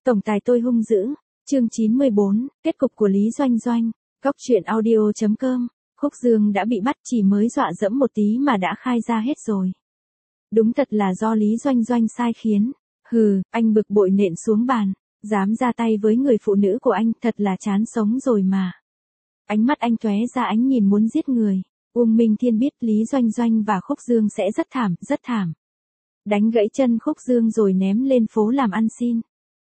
Tổng tài tôi hung dữ, chương 94, kết cục của Lý Doanh Doanh, Cóc truyện audio.com, Khúc Dương đã bị bắt chỉ mới dọa dẫm một tí mà đã khai ra hết rồi. Đúng thật là do Lý Doanh Doanh sai khiến, anh bực bội nện xuống bàn, dám ra tay với người phụ nữ của anh thật là chán sống rồi mà. Ánh mắt anh tóe ra ánh nhìn muốn giết người, Uông Minh Thiên biết Lý Doanh Doanh và Khúc Dương sẽ rất thảm. Đánh gãy chân Khúc Dương rồi ném lên phố làm ăn xin.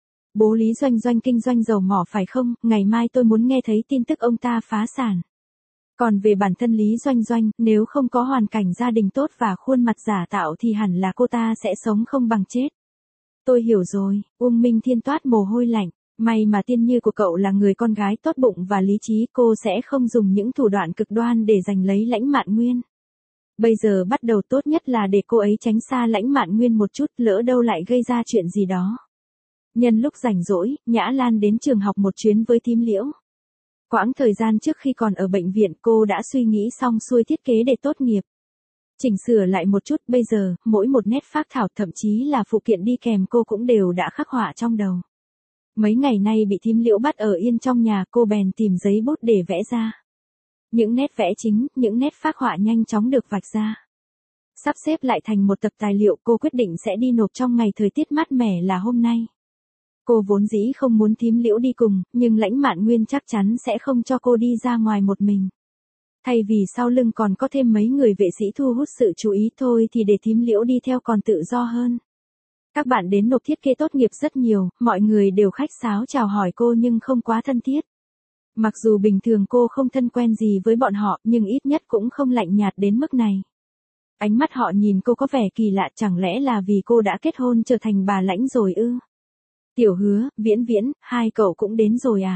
Bố Lý Doanh Doanh kinh doanh dầu mỏ phải không, ngày mai tôi muốn nghe thấy tin tức ông ta phá sản. Còn về bản thân Lý Doanh Doanh, nếu không có hoàn cảnh gia đình tốt và khuôn mặt giả tạo thì hẳn là cô ta sẽ sống không bằng chết. Tôi hiểu rồi, Uông Minh Thiên toát mồ hôi lạnh, may mà Tiên Như của cậu là người con gái tốt bụng và lý trí, cô sẽ không dùng những thủ đoạn cực đoan để giành lấy Lãnh Mạn Nguyên. Bây giờ bắt đầu tốt nhất là để cô ấy tránh xa Lãnh Mạn Nguyên một chút, lỡ đâu lại gây ra chuyện gì đó. Nhân lúc rảnh rỗi, Nhã Lan đến trường học một chuyến với Thím Liễu. Quãng thời gian trước khi còn ở bệnh viện cô đã suy nghĩ xong xuôi thiết kế để tốt nghiệp. Chỉnh sửa lại một chút, bây giờ, mỗi một nét phác thảo thậm chí là phụ kiện đi kèm cô cũng đều đã khắc họa trong đầu. Mấy ngày nay bị Thím Liễu bắt ở yên trong nhà, cô bèn tìm giấy bút để vẽ ra. Những nét vẽ chính, những nét phác họa nhanh chóng được vạch ra. Sắp xếp lại thành một tập tài liệu, cô quyết định sẽ đi nộp trong ngày thời tiết mát mẻ là hôm nay. Cô vốn dĩ không muốn Thím Liễu đi cùng, nhưng Lãnh Mạn Nguyên chắc chắn sẽ không cho cô đi ra ngoài một mình. Thay vì sau lưng còn có thêm mấy người vệ sĩ thu hút sự chú ý thôi thì để Thím Liễu đi theo còn tự do hơn. Các bạn đến nộp thiết kế tốt nghiệp rất nhiều, mọi người đều khách sáo chào hỏi cô nhưng không quá thân thiết. Mặc dù bình thường cô không thân quen gì với bọn họ nhưng ít nhất cũng không lạnh nhạt đến mức này. Ánh mắt họ nhìn cô có vẻ kỳ lạ, chẳng lẽ là vì cô đã kết hôn trở thành bà Lãnh rồi ư? Tiểu Hứa, Viễn Viễn, hai cậu cũng đến rồi à?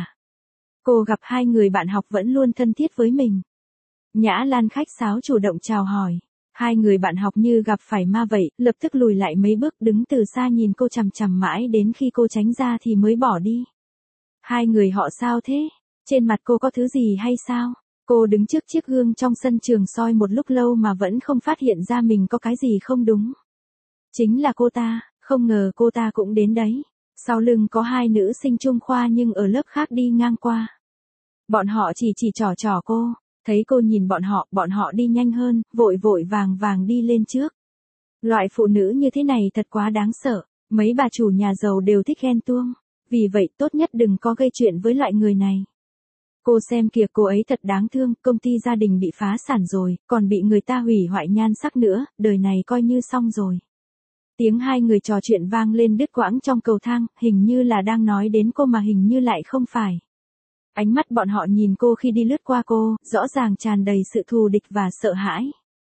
Cô gặp hai người bạn học vẫn luôn thân thiết với mình. Nhã Lan khách sáo chủ động chào hỏi. Hai người bạn học như gặp phải ma vậy, lập tức lùi lại mấy bước đứng từ xa nhìn cô chằm chằm mãi đến khi cô tránh ra thì mới bỏ đi. Hai người họ sao thế? Trên mặt cô có thứ gì hay sao? Cô đứng trước chiếc gương trong sân trường soi một lúc lâu mà vẫn không phát hiện ra mình có cái gì không đúng. Chính là cô ta, không ngờ cô ta cũng đến đấy. Sau lưng có hai nữ sinh trung khoa nhưng ở lớp khác đi ngang qua. Bọn họ chỉ trò cô, thấy cô nhìn bọn họ đi nhanh hơn, vội vàng đi lên trước. Loại phụ nữ như thế này thật quá đáng sợ, mấy bà chủ nhà giàu đều thích ghen tuông, vì vậy tốt nhất đừng có gây chuyện với loại người này. Cô xem kìa, cô ấy thật đáng thương, công ty gia đình bị phá sản rồi, còn bị người ta hủy hoại nhan sắc nữa, đời này coi như xong rồi. Tiếng hai người trò chuyện vang lên đứt quãng trong cầu thang, hình như là đang nói đến cô mà hình như lại không phải. Ánh mắt bọn họ nhìn cô khi đi lướt qua cô, rõ ràng tràn đầy sự thù địch và sợ hãi.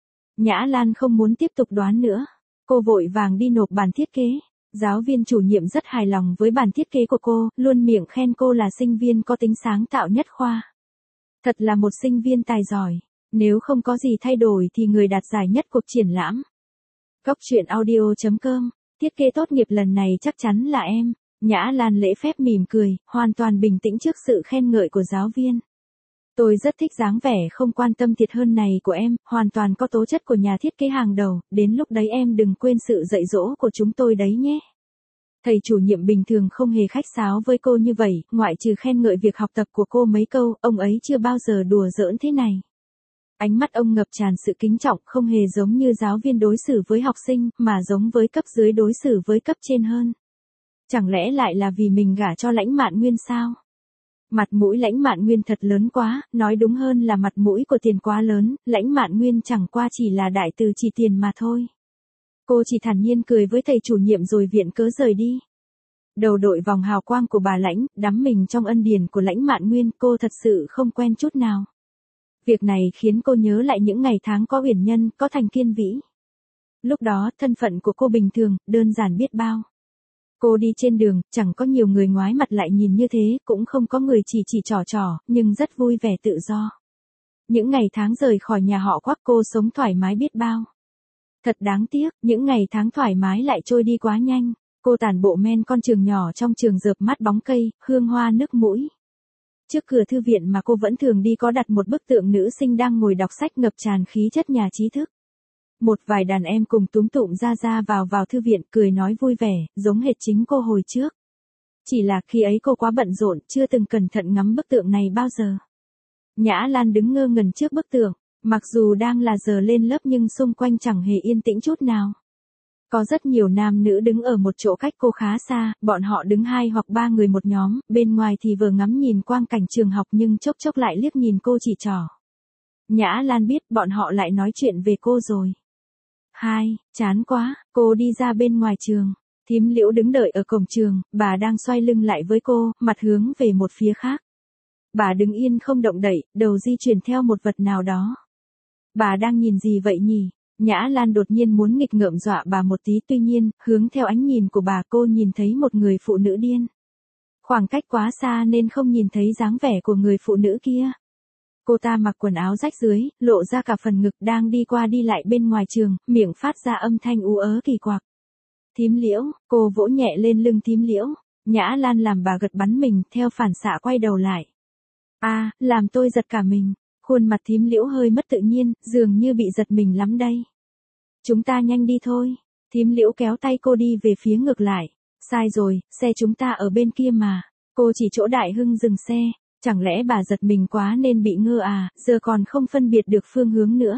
Nhã Lan không muốn tiếp tục đoán nữa. Cô vội vàng đi nộp bản thiết kế. Giáo viên chủ nhiệm rất hài lòng với bản thiết kế của cô, luôn miệng khen cô là sinh viên có tính sáng tạo nhất khoa. Thật là một sinh viên tài giỏi. Nếu không có gì thay đổi thì người đạt giải nhất cuộc triển lãm. Cóc truyện audio.com, thiết kế tốt nghiệp lần này chắc chắn là em. Nhã Lan lễ phép mỉm cười, hoàn toàn bình tĩnh trước sự khen ngợi của giáo viên. Tôi rất thích dáng vẻ không quan tâm thiệt hơn này của em, hoàn toàn có tố chất của nhà thiết kế hàng đầu, đến lúc đấy em đừng quên sự dạy dỗ của chúng tôi đấy nhé. Thầy chủ nhiệm bình thường không hề khách sáo với cô như vậy, ngoại trừ khen ngợi việc học tập của cô mấy câu, ông ấy chưa bao giờ đùa giỡn thế này. Ánh mắt ông ngập tràn sự kính trọng, không hề giống như giáo viên đối xử với học sinh, mà giống với cấp dưới đối xử với cấp trên hơn. Chẳng lẽ lại là vì mình gả cho Lãnh Mạn Nguyên sao? Mặt mũi Lãnh Mạn Nguyên thật lớn quá, nói đúng hơn là mặt mũi của tiền quá lớn, Lãnh Mạn Nguyên chẳng qua chỉ là đại từ chỉ tiền mà thôi. Cô chỉ thản nhiên cười với thầy chủ nhiệm rồi viện cớ rời đi. Đầu đội vòng hào quang của bà Lãnh, đắm mình trong ân điển của Lãnh Mạn Nguyên, cô thật sự không quen chút nào. Việc này khiến cô nhớ lại những ngày tháng có Uyển Nhân, có Thành Kiên Vĩ. Lúc đó, thân phận của cô bình thường, đơn giản biết bao. Cô đi trên đường, chẳng có nhiều người ngoái mặt lại nhìn như thế, cũng không có người chỉ trò, nhưng rất vui vẻ tự do. Những ngày tháng rời khỏi nhà họ Quắc cô sống thoải mái biết bao. Thật đáng tiếc, những ngày tháng thoải mái lại trôi đi quá nhanh. Cô tản bộ men con trường nhỏ trong trường rợp mát bóng cây, hương hoa nước mũi. Trước cửa thư viện mà cô vẫn thường đi có đặt một bức tượng nữ sinh đang ngồi đọc sách ngập tràn khí chất nhà trí thức. Một vài đàn em cùng túm tụm ra vào thư viện cười nói vui vẻ, giống hệt chính cô hồi trước. Chỉ là khi ấy cô quá bận rộn, chưa từng cẩn thận ngắm bức tượng này bao giờ. Nhã Lan đứng ngơ ngẩn trước bức tượng, mặc dù đang là giờ lên lớp nhưng xung quanh chẳng hề yên tĩnh chút nào. Có rất nhiều nam nữ đứng ở một chỗ cách cô khá xa, bọn họ đứng 2 hoặc 3 người một nhóm, bên ngoài thì vừa ngắm nhìn quang cảnh trường học nhưng chốc chốc lại liếc nhìn cô chỉ trỏ. Nhã Lan biết bọn họ lại nói chuyện về cô rồi. Chán quá, cô đi ra bên ngoài trường. Thím Liễu đứng đợi ở cổng trường, bà đang xoay lưng lại với cô, mặt hướng về một phía khác. Bà đứng yên không động đậy, đầu di chuyển theo một vật nào đó. Bà đang nhìn gì vậy nhỉ? Nhã Lan đột nhiên muốn nghịch ngợm dọa bà một tí, tuy nhiên, hướng theo ánh nhìn của bà cô nhìn thấy một người phụ nữ điên. Khoảng cách quá xa nên không nhìn thấy dáng vẻ của người phụ nữ kia. Cô ta mặc quần áo rách dưới, lộ ra cả phần ngực, đang đi qua đi lại bên ngoài trường, miệng phát ra âm thanh ú ớ kỳ quặc. Thím Liễu, cô vỗ nhẹ lên lưng thím Liễu. Nhã Lan làm bà gật bắn mình, theo phản xạ quay đầu lại. Làm tôi giật cả mình. Khuôn mặt thím Liễu hơi mất tự nhiên, dường như bị giật mình lắm đây. Chúng ta nhanh đi thôi. Thím Liễu kéo tay cô đi về phía ngược lại. Sai rồi, xe chúng ta ở bên kia mà. Cô chỉ chỗ Đại Hưng dừng xe. Chẳng lẽ bà giật mình quá nên bị ngơ giờ còn không phân biệt được phương hướng nữa.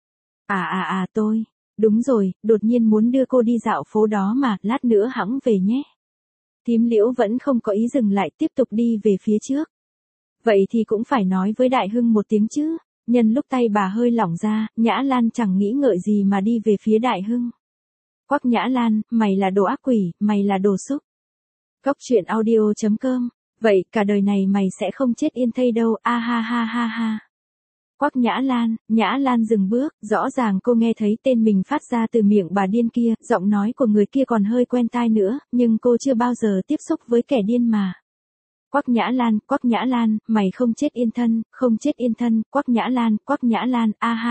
Tôi. Đúng rồi, đột nhiên muốn đưa cô đi dạo phố đó mà, lát nữa hẵng về nhé. Thím Liễu vẫn không có ý dừng lại, tiếp tục đi về phía trước. Vậy thì cũng phải nói với Đại Hưng một tiếng chứ. Nhân lúc tay bà hơi lỏng ra, Nhã Lan chẳng nghĩ ngợi gì mà đi về phía Đại Hưng. Quắc Nhã Lan, mày là đồ ác quỷ, mày là đồ xúc. Cóc truyện audio.com. Vậy cả đời này mày sẽ không chết yên thây đâu, ha. Quắc Nhã Lan dừng bước, rõ ràng cô nghe thấy tên mình phát ra từ miệng bà điên kia, giọng nói của người kia còn hơi quen tai nữa, nhưng cô chưa bao giờ tiếp xúc với kẻ điên mà. Quắc Nhã Lan, mày không chết yên thân, Quắc Nhã Lan,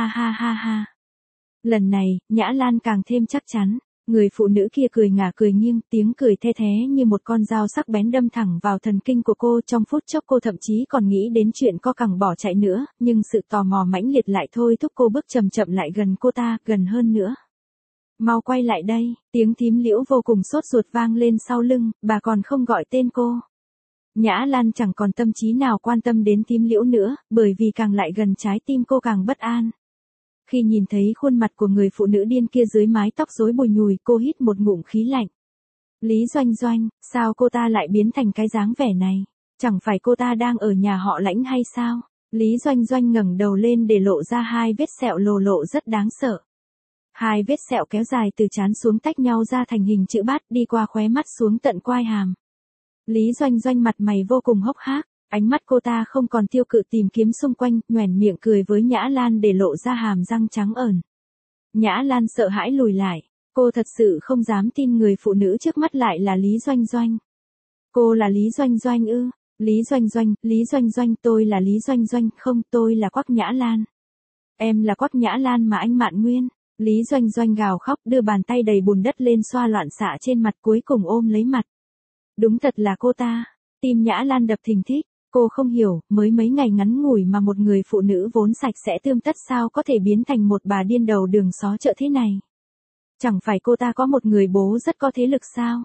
ha. Lần này, Nhã Lan càng thêm chắc chắn. Người phụ nữ kia cười ngả cười nghiêng, tiếng cười the thé như một con dao sắc bén đâm thẳng vào thần kinh của cô. Trong phút chốc cô thậm chí còn nghĩ đến chuyện co cẳng bỏ chạy nữa, nhưng sự tò mò mãnh liệt lại thôi thúc cô bước chậm chậm lại gần cô ta, gần hơn nữa. Mau quay lại đây, tiếng thím Liễu vô cùng sốt ruột vang lên sau lưng, bà còn không gọi tên cô. Nhã Lan chẳng còn tâm trí nào quan tâm đến thím Liễu nữa, bởi vì càng lại gần trái tim cô càng bất an. Khi nhìn thấy khuôn mặt của người phụ nữ điên kia dưới mái tóc rối bùi nhùi, cô hít một ngụm khí lạnh. Lý Doanh, sao cô ta lại biến thành cái dáng vẻ này? Chẳng phải cô ta đang ở nhà họ Lãnh hay sao? Lý Doanh ngẩng đầu lên để lộ ra 2 vết sẹo lộ rất đáng sợ. 2 vết sẹo kéo dài từ trán xuống tách nhau ra thành hình chữ bát, đi qua khóe mắt xuống tận quai hàm. Lý Doanh mặt mày vô cùng hốc hác. Ánh mắt cô ta không còn tiêu cự tìm kiếm xung quanh, nhoẻn miệng cười với Nhã Lan để lộ ra hàm răng trắng ởn. Nhã Lan sợ hãi lùi lại, cô thật sự không dám tin người phụ nữ trước mắt lại là Lý Doanh. Cô là Lý Doanh ư? Lý Doanh, tôi là Lý Doanh, không, tôi là Quắc Nhã Lan. Em là Quắc Nhã Lan mà anh Mạn Nguyên. Lý Doanh gào khóc, đưa bàn tay đầy bùn đất lên xoa loạn xạ trên mặt, cuối cùng ôm lấy mặt. Đúng thật là cô ta. Tim Nhã Lan đập thình thịch. Cô không hiểu, mới mấy ngày ngắn ngủi mà một người phụ nữ vốn sạch sẽ tươm tất sao có thể biến thành một bà điên đầu đường xó chợ thế này. Chẳng phải cô ta có một người bố rất có thế lực sao?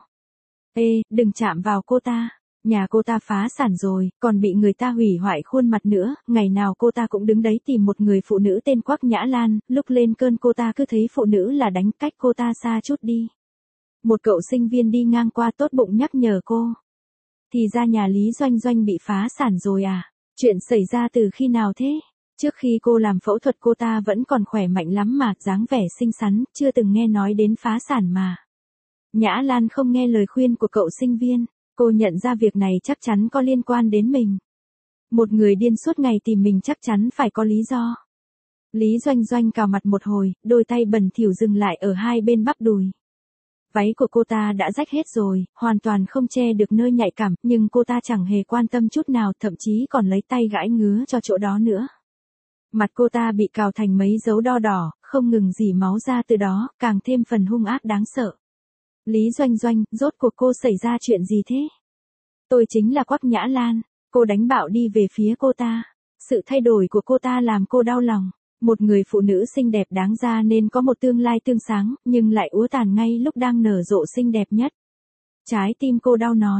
Đừng chạm vào cô ta. Nhà cô ta phá sản rồi, còn bị người ta hủy hoại khuôn mặt nữa, ngày nào cô ta cũng đứng đấy tìm một người phụ nữ tên Quắc Nhã Lan, lúc lên cơn cô ta cứ thấy phụ nữ là đánh, cách cô ta xa chút đi. Một cậu sinh viên đi ngang qua tốt bụng nhắc nhở cô. Thì ra nhà Lý Doanh bị phá sản rồi à? Chuyện xảy ra từ khi nào thế? Trước khi cô làm phẫu thuật cô ta vẫn còn khỏe mạnh lắm mà, dáng vẻ xinh xắn, chưa từng nghe nói đến phá sản mà. Nhã Lan không nghe lời khuyên của cậu sinh viên, cô nhận ra việc này chắc chắn có liên quan đến mình. Một người điên suốt ngày tìm mình chắc chắn phải có lý do. Lý Doanh cào mặt một hồi, đôi tay bẩn thỉu dừng lại ở 2 bên bắp đùi. Váy của cô ta đã rách hết rồi, hoàn toàn không che được nơi nhạy cảm, nhưng cô ta chẳng hề quan tâm chút nào, thậm chí còn lấy tay gãi ngứa cho chỗ đó nữa. Mặt cô ta bị cào thành mấy dấu đo đỏ, không ngừng rỉ máu ra từ đó, càng thêm phần hung ác đáng sợ. Lý Doanh, rốt cuộc cô xảy ra chuyện gì thế? Tôi chính là Quắc Nhã Lan. Cô đánh bạo đi về phía cô ta. Sự thay đổi của cô ta làm cô đau lòng. Một người phụ nữ xinh đẹp đáng ra nên có một tương lai tươi sáng, nhưng lại úa tàn ngay lúc đang nở rộ xinh đẹp nhất. Trái tim cô đau nói.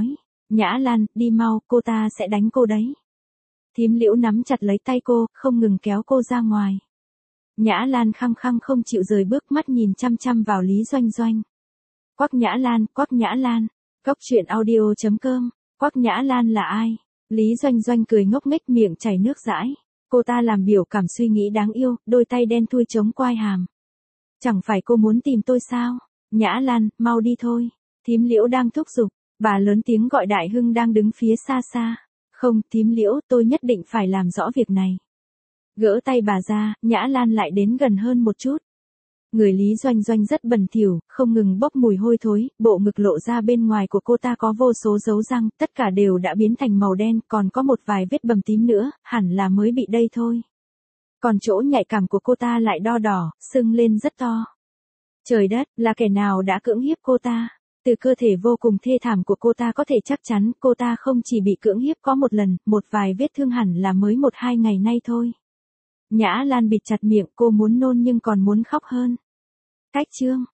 Nhã Lan, đi mau, cô ta sẽ đánh cô đấy. Thím Liễu nắm chặt lấy tay cô, không ngừng kéo cô ra ngoài. Nhã Lan khăng khăng không chịu rời bước, mắt nhìn chăm chăm vào Lý Doanh Doanh. Quắc Nhã Lan, Quắc Nhã Lan. Cóc truyện audio.com. Quắc Nhã Lan là ai? Lý Doanh Doanh cười ngốc nghếch, miệng chảy nước dãi. Cô ta làm biểu cảm suy nghĩ đáng yêu, đôi tay đen thui chống quai hàm. Chẳng phải cô muốn tìm tôi sao? Nhã Lan, mau đi thôi. Thím Liễu đang thúc giục. Bà lớn tiếng gọi Đại Hưng đang đứng phía xa xa. Không, thím Liễu, tôi nhất định phải làm rõ việc này. Gỡ tay bà ra, Nhã Lan lại đến gần hơn một chút. Người Lý Doanh Doanh rất bẩn thỉu, không ngừng bốc mùi hôi thối, bộ ngực lộ ra bên ngoài của cô ta có vô số dấu răng, tất cả đều đã biến thành màu đen, còn có một vài vết bầm tím nữa, hẳn là mới bị đây thôi. Còn chỗ nhạy cảm của cô ta lại đo đỏ, sưng lên rất to. Trời đất, là kẻ nào đã cưỡng hiếp cô ta? Từ cơ thể vô cùng thê thảm của cô ta có thể chắc chắn cô ta không chỉ bị cưỡng hiếp có một lần, một vài vết thương hẳn là mới 1-2 ngày nay thôi. Nhã Lan bịt chặt miệng, cô muốn nôn nhưng còn muốn khóc hơn. Cách chương.